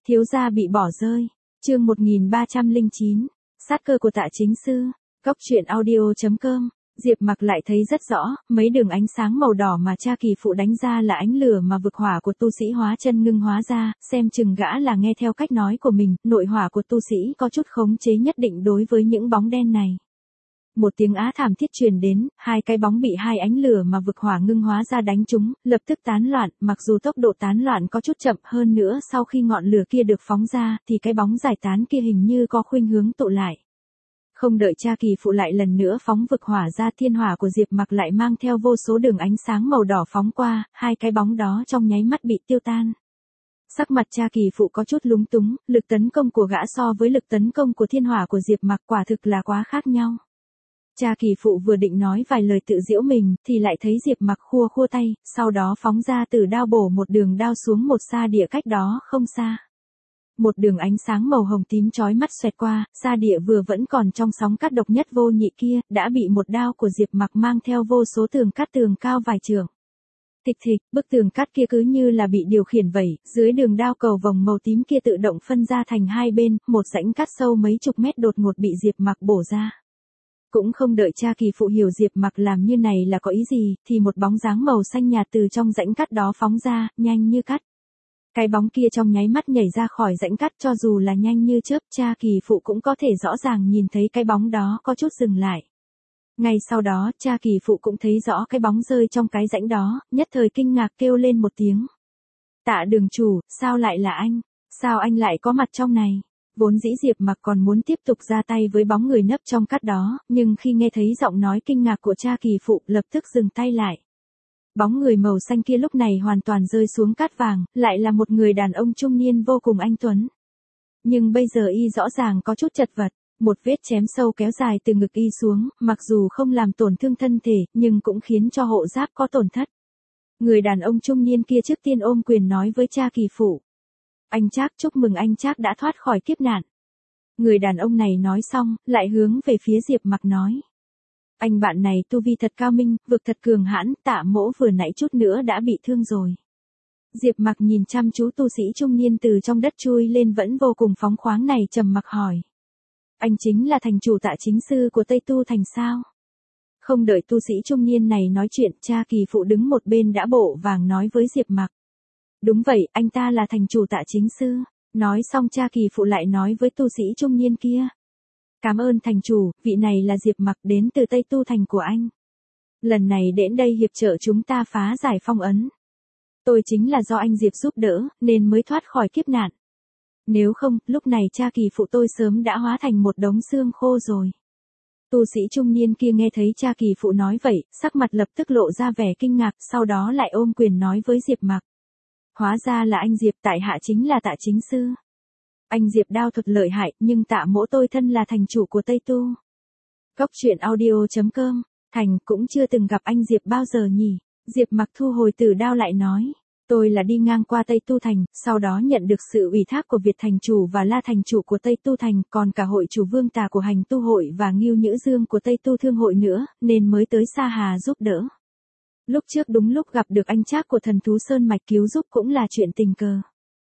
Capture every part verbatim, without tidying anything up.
Thiếu gia bị bỏ rơi. Chương một nghìn ba trăm lẻ chín. Sát cơ của Tạ Chính Sư. Cốc truyện audio chấm com. Diệp Mặc lại thấy rất rõ, mấy đường ánh sáng màu đỏ mà cha kỳ phụ đánh ra là ánh lửa mà vực hỏa của tu sĩ hóa chân ngưng hóa ra, xem chừng gã là nghe theo cách nói của mình, nội hỏa của tu sĩ có chút khống chế nhất định đối với những bóng đen này. Một tiếng á thảm thiết truyền đến, hai cái bóng bị hai ánh lửa mà vực hỏa ngưng hóa ra đánh trúng, lập tức tán loạn, mặc dù tốc độ tán loạn có chút chậm hơn nữa sau khi ngọn lửa kia được phóng ra, thì cái bóng giải tán kia hình như có khuynh hướng tụ lại. Không đợi cha kỳ phụ lại lần nữa phóng vực hỏa ra, thiên hỏa của Diệp Mặc lại mang theo vô số đường ánh sáng màu đỏ phóng qua, hai cái bóng đó trong nháy mắt bị tiêu tan. Sắc mặt cha kỳ phụ có chút lúng túng, lực tấn công của gã so với lực tấn công của thiên hỏa của Diệp Mặc quả thực là quá khác nhau. Cha kỳ phụ vừa định nói vài lời tự giễu mình, thì lại thấy Diệp Mặc khua khua tay, sau đó phóng ra từ đao bổ một đường đao xuống một sa địa cách đó không xa. Một đường ánh sáng màu hồng tím chói mắt xoẹt qua, sa địa vừa vẫn còn trong sóng cắt độc nhất vô nhị kia, đã bị một đao của Diệp Mặc mang theo vô số tường cắt tường cao vài trượng. Thịch thịch, bức tường cắt kia cứ như là bị điều khiển vậy, dưới đường đao cầu vòng màu tím kia tự động phân ra thành hai bên, một rãnh cắt sâu mấy chục mét đột ngột bị Diệp Mặc bổ ra. Cũng không đợi cha kỳ phụ hiểu Diệp Mặc làm như này là có ý gì, thì một bóng dáng màu xanh nhạt từ trong rãnh cắt đó phóng ra, nhanh như cắt. Cái bóng kia trong nháy mắt nhảy ra khỏi rãnh cắt, cho dù là nhanh như chớp, cha kỳ phụ cũng có thể rõ ràng nhìn thấy cái bóng đó có chút dừng lại. Ngay sau đó, cha kỳ phụ cũng thấy rõ cái bóng rơi trong cái rãnh đó, nhất thời kinh ngạc kêu lên một tiếng. Tạ đường chủ, sao lại là anh? Sao anh lại có mặt trong này? Vốn dĩ Diệp Mặc còn muốn tiếp tục ra tay với bóng người nấp trong cắt đó, nhưng khi nghe thấy giọng nói kinh ngạc của cha kỳ phụ, lập tức dừng tay lại. Bóng người màu xanh kia lúc này hoàn toàn rơi xuống cát vàng, lại là một người đàn ông trung niên vô cùng anh tuấn. Nhưng bây giờ y rõ ràng có chút chật vật, một vết chém sâu kéo dài từ ngực y xuống, mặc dù không làm tổn thương thân thể, nhưng cũng khiến cho hộ giáp có tổn thất. Người đàn ông trung niên kia trước tiên ôm quyền nói với cha kỳ phụ. Anh Trác, chúc mừng anh Trác đã thoát khỏi kiếp nạn. Người đàn ông này nói xong, lại hướng về phía Diệp Mặc nói. Anh bạn này tu vi thật cao minh, vực thật cường hãn, Tạ mỗ vừa nãy chút nữa đã bị thương rồi. Diệp Mặc nhìn chăm chú tu sĩ trung niên từ trong đất chui lên vẫn vô cùng phóng khoáng này, trầm mặc hỏi. Anh chính là thành chủ Tạ Chính Sư của Tây Tu Thành sao? Không đợi tu sĩ trung niên này nói chuyện, cha kỳ phụ đứng một bên đã bộ vàng nói với Diệp Mặc. Đúng vậy, anh ta là thành chủ Tạ Chính Sư. Nói xong cha kỳ phụ lại nói với tu sĩ trung niên kia. Cảm ơn thành chủ, vị này là Diệp Mặc đến từ Tây Tu Thành của anh. Lần này đến đây hiệp trợ chúng ta phá giải phong ấn. Tôi chính là do anh Diệp giúp đỡ, nên mới thoát khỏi kiếp nạn. Nếu không, lúc này cha kỳ phụ tôi sớm đã hóa thành một đống xương khô rồi. Tu sĩ trung niên kia nghe thấy cha kỳ phụ nói vậy, sắc mặt lập tức lộ ra vẻ kinh ngạc, sau đó lại ôm quyền nói với Diệp Mặc. Hóa ra là anh Diệp, tại hạ chính là Tạ Chính Sư. Anh Diệp đao thuật lợi hại, nhưng Tạ mỗ tôi thân là thành chủ của Tây Tu. Cốc truyện audio chấm com. Thành cũng chưa từng gặp anh Diệp bao giờ nhỉ? Diệp Mặc thu hồi tử đao lại nói. Tôi là đi ngang qua Tây Tu Thành, sau đó nhận được sự ủy thác của Việt Thành Chủ và La Thành Chủ của Tây Tu Thành, còn cả hội chủ Vương Tà của Hành Tu Hội và Ngưu Nhữ Dương của Tây Tu Thương Hội nữa, nên mới tới Sa Hà giúp đỡ. Lúc trước đúng lúc gặp được anh Trác của Thần Thú Sơn Mạch cứu giúp cũng là chuyện tình cờ.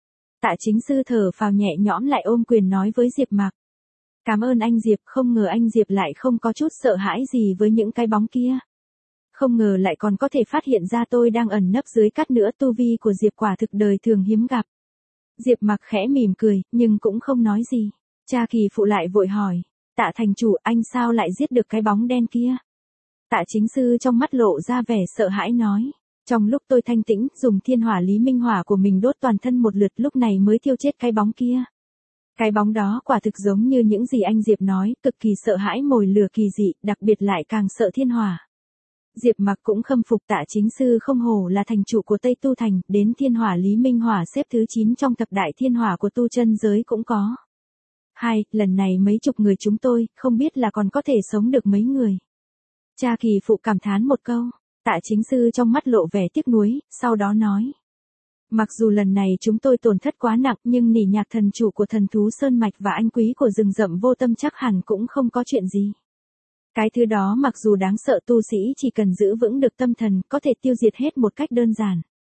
Tạ Chính Sư thở phào nhẹ nhõm lại ôm quyền nói với Diệp Mặc. Cảm ơn anh Diệp, không ngờ anh Diệp lại không có chút sợ hãi gì với những cái bóng kia. Không ngờ lại còn có thể phát hiện ra tôi đang ẩn nấp dưới cát nữa, tu vi của Diệp quả thực đời thường hiếm gặp. Diệp Mặc khẽ mỉm cười, nhưng cũng không nói gì. Cha kỳ phụ lại vội hỏi, Tạ thành chủ, anh sao lại giết được cái bóng đen kia? Tạ Chính Sư trong mắt lộ ra vẻ sợ hãi nói. Trong lúc tôi thanh tĩnh, dùng thiên hỏa lý minh hỏa của mình đốt toàn thân một lượt, lúc này mới thiêu chết cái bóng kia. Cái bóng đó quả thực giống như những gì anh Diệp nói, cực kỳ sợ hãi mồi lửa kỳ dị, đặc biệt lại càng sợ thiên hỏa. Diệp Mặc cũng khâm phục Tạ Chính Sư không hổ là thành chủ của Tây Tu Thành, đến thiên hỏa lý minh hỏa xếp thứ chín trong thập đại thiên hỏa của tu chân giới cũng có. Hai, lần này mấy chục người chúng tôi, không biết là còn có thể sống được mấy người. Cha kỳ phụ cảm thán một câu. Tạ Chính Sư trong mắt lộ vẻ tiếc nuối, sau đó nói. Mặc dù lần này chúng tôi tổn thất quá nặng, nhưng nỉ nhạc thần chủ của Thần Thú Sơn Mạch và anh quý của rừng rậm Vô Tâm chắc hẳn cũng không có chuyện gì. Cái thứ đó mặc dù đáng sợ, tu sĩ chỉ cần giữ vững được tâm thần, có thể tiêu diệt hết một cách đơn giản.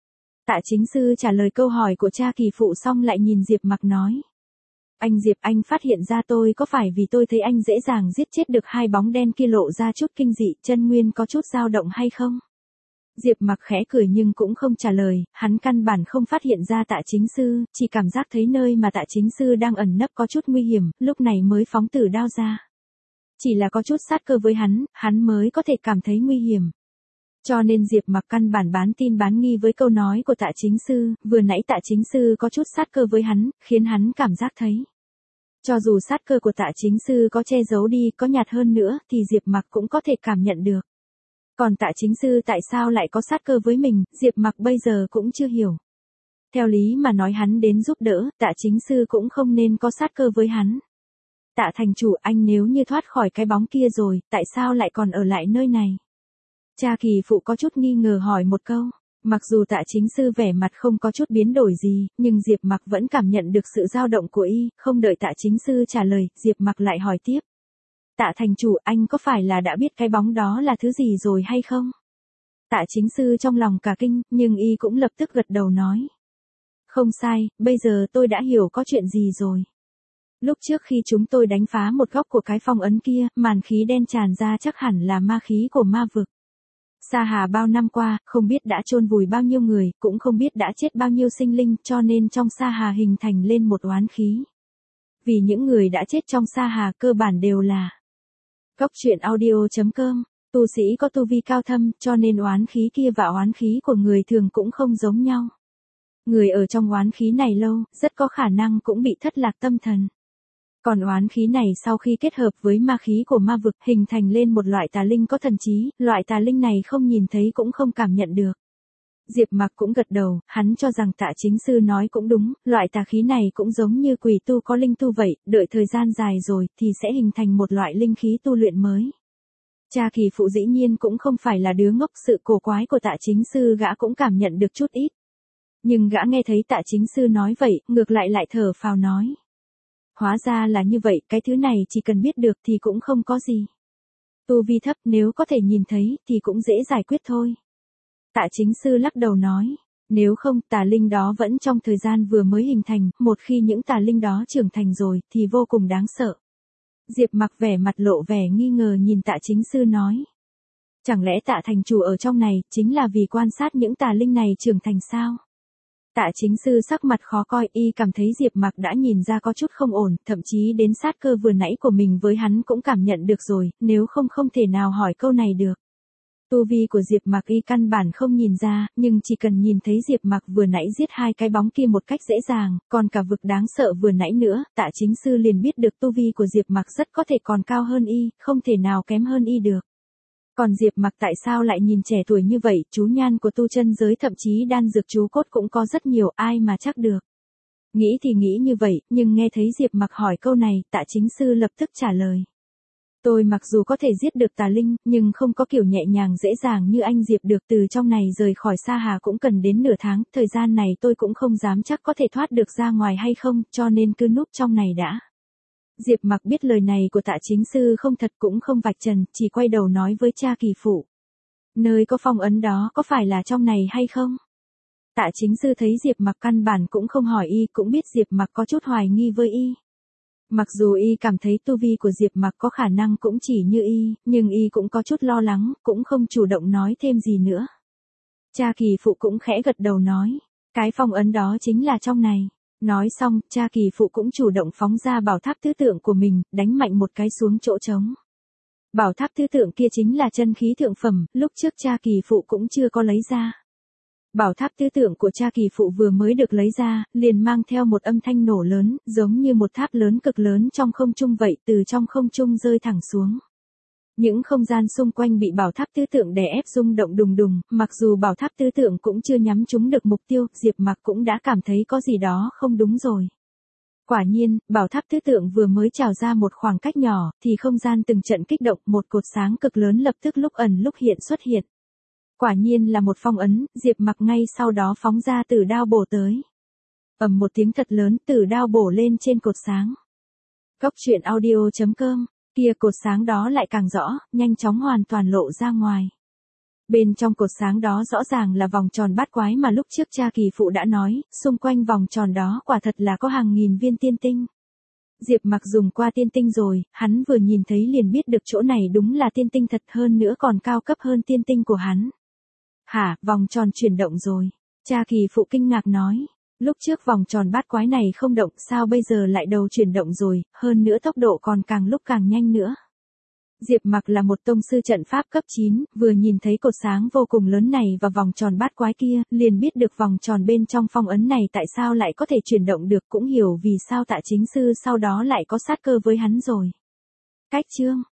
Tạ Chính Sư trả lời câu hỏi của cha kỳ phụ xong lại nhìn Diệp Mặc nói. Anh Diệp, anh phát hiện ra tôi có phải vì tôi thấy anh dễ dàng giết chết được hai bóng đen kia lộ ra chút kinh dị, chân nguyên có chút dao động hay không? Diệp Mặc khẽ cười nhưng cũng không trả lời, hắn căn bản không phát hiện ra Tạ Chính Sư, chỉ cảm giác thấy nơi mà Tạ Chính Sư đang ẩn nấp có chút nguy hiểm, lúc này mới phóng tử đao ra. Chỉ là có chút sát cơ với hắn, hắn mới có thể cảm thấy nguy hiểm. Cho nên Diệp Mặc căn bản bán tin bán nghi với câu nói của Tạ Chính Sư, vừa nãy Tạ Chính Sư có chút sát cơ với hắn, khiến hắn cảm giác thấy. Cho dù sát cơ của Tạ Chính Sư có che giấu đi, có nhạt hơn nữa, thì Diệp Mặc cũng có thể cảm nhận được. Còn Tạ Chính Sư tại sao lại có sát cơ với mình, Diệp Mặc bây giờ cũng chưa hiểu. Theo lý mà nói hắn đến giúp đỡ, Tạ Chính Sư cũng không nên có sát cơ với hắn. Tạ thành chủ, anh nếu như thoát khỏi cái bóng kia rồi, tại sao lại còn ở lại nơi này? Cha kỳ phụ có chút nghi ngờ hỏi một câu. Mặc dù Tạ Chính Sư vẻ mặt không có chút biến đổi gì, nhưng Diệp Mặc vẫn cảm nhận được sự dao động của y, không đợi Tạ Chính Sư trả lời, Diệp Mặc lại hỏi tiếp. Tạ thành chủ, anh có phải là đã biết cái bóng đó là thứ gì rồi hay không? Tạ Chính Sư trong lòng cả kinh, nhưng y cũng lập tức gật đầu nói. Không sai, bây giờ tôi đã hiểu có chuyện gì rồi. Lúc trước khi chúng tôi đánh phá một góc của cái phong ấn kia, màn khí đen tràn ra chắc hẳn là ma khí của ma vực. Sa Hà bao năm qua, không biết đã chôn vùi bao nhiêu người, cũng không biết đã chết bao nhiêu sinh linh, cho nên trong Sa Hà hình thành lên một oán khí. Vì những người đã chết trong Sa Hà cơ bản đều là Cốc truyện audio chấm com, tu sĩ có tu vi cao thâm, cho nên oán khí kia và oán khí của người thường cũng không giống nhau. Người ở trong oán khí này lâu, rất có khả năng cũng bị thất lạc tâm thần. Còn oán khí này sau khi kết hợp với ma khí của ma vực hình thành lên một loại tà linh có thần trí, loại tà linh này không nhìn thấy cũng không cảm nhận được. Diệp Mặc cũng gật đầu, hắn cho rằng Tạ Chính Sư nói cũng đúng, loại tà khí này cũng giống như quỷ tu có linh tu vậy, đợi thời gian dài rồi thì sẽ hình thành một loại linh khí tu luyện mới. Cha kỳ phụ dĩ nhiên cũng không phải là đứa ngốc, sự cổ quái của Tạ Chính Sư gã cũng cảm nhận được chút ít. Nhưng gã nghe thấy Tạ Chính Sư nói vậy, ngược lại lại thở phào nói. Hóa ra là như vậy, cái thứ này chỉ cần biết được thì cũng không có gì. Tu vi thấp nếu có thể nhìn thấy thì cũng dễ giải quyết thôi. Tạ Chính Sư lắc đầu nói, nếu không tà linh đó vẫn trong thời gian vừa mới hình thành, một khi những tà linh đó trưởng thành rồi thì vô cùng đáng sợ. Diệp Mặc vẻ mặt lộ vẻ nghi ngờ nhìn Tạ Chính Sư nói. Chẳng lẽ Tạ thành chủ ở trong này chính là vì quan sát những tà linh này trưởng thành sao? Tạ Chính Sư sắc mặt khó coi, y cảm thấy Diệp Mặc đã nhìn ra có chút không ổn, thậm chí đến sát cơ vừa nãy của mình với hắn cũng cảm nhận được rồi, nếu không không thể nào hỏi câu này được. Tu vi của Diệp Mặc y căn bản không nhìn ra, nhưng chỉ cần nhìn thấy Diệp Mặc vừa nãy giết hai cái bóng kia một cách dễ dàng, còn cả vực đáng sợ vừa nãy nữa, Tạ Chính Sư liền biết được tu vi của Diệp Mặc rất có thể còn cao hơn y, không thể nào kém hơn y được. Còn Diệp Mặc tại sao lại nhìn trẻ tuổi như vậy, chú nhan của tu chân giới thậm chí đan dược chú cốt cũng có rất nhiều, ai mà chắc được. Nghĩ thì nghĩ như vậy, nhưng nghe thấy Diệp Mặc hỏi câu này, Tạ Chính Sư lập tức trả lời. Tôi mặc dù có thể giết được tà linh, nhưng không có kiểu nhẹ nhàng dễ dàng như anh Diệp được, từ trong này rời khỏi Sa Hà cũng cần đến nửa tháng, thời gian này tôi cũng không dám chắc có thể thoát được ra ngoài hay không, cho nên cứ núp trong này đã. Diệp Mặc biết lời này của Tạ Chính Sư không thật cũng không vạch trần, chỉ quay đầu nói với cha kỳ phụ. Nơi có phong ấn đó có phải là trong này hay không? Tạ Chính Sư thấy Diệp Mặc căn bản cũng không hỏi y, cũng biết Diệp Mặc có chút hoài nghi với y. Mặc dù y cảm thấy tu vi của Diệp Mặc có khả năng cũng chỉ như y, nhưng y cũng có chút lo lắng, cũng không chủ động nói thêm gì nữa. Cha kỳ phụ cũng khẽ gật đầu nói, cái phong ấn đó chính là trong này. Nói xong, cha kỳ phụ cũng chủ động phóng ra bảo tháp tứ tượng của mình, đánh mạnh một cái xuống chỗ trống. Bảo tháp tứ tượng kia chính là chân khí thượng phẩm, lúc trước cha kỳ phụ cũng chưa có lấy ra. Bảo tháp tứ tượng của cha kỳ phụ vừa mới được lấy ra, liền mang theo một âm thanh nổ lớn, giống như một tháp lớn cực lớn trong không trung vậy, từ trong không trung rơi thẳng xuống. Những không gian xung quanh bị bảo tháp tứ tượng đè ép rung động đùng đùng, mặc dù bảo tháp tứ tượng cũng chưa nhắm trúng được mục tiêu, Diệp Mặc cũng đã cảm thấy có gì đó không đúng rồi. Quả nhiên, bảo tháp tứ tượng vừa mới trào ra một khoảng cách nhỏ, thì không gian từng trận kích động, một cột sáng cực lớn lập tức lúc ẩn lúc hiện xuất hiện. Quả nhiên là một phong ấn, Diệp Mặc ngay sau đó phóng ra tử đao bổ tới. Ầm một tiếng thật lớn, tử đao bổ lên trên cột sáng. Cốc truyện audio chấm com, kia cột sáng đó lại càng rõ, nhanh chóng hoàn toàn lộ ra ngoài. Bên trong cột sáng đó rõ ràng là vòng tròn bát quái mà lúc trước cha kỳ phụ đã nói, xung quanh vòng tròn đó quả thật là có hàng nghìn viên tiên tinh. Diệp Mặc dùng qua tiên tinh rồi, hắn vừa nhìn thấy liền biết được chỗ này đúng là tiên tinh thật, hơn nữa còn cao cấp hơn tiên tinh của hắn. Hả, vòng tròn chuyển động rồi. Cha kỳ phụ kinh ngạc nói. Lúc trước vòng tròn bát quái này không động, sao bây giờ lại đầu chuyển động rồi, hơn nữa tốc độ còn càng lúc càng nhanh nữa. Diệp Mặc là một tông sư trận pháp cấp chín, vừa nhìn thấy cột sáng vô cùng lớn này và vòng tròn bát quái kia, liền biết được vòng tròn bên trong phong ấn này tại sao lại có thể chuyển động được, cũng hiểu vì sao Tạ Chính Sư sau đó lại có sát cơ với hắn rồi. Cách chương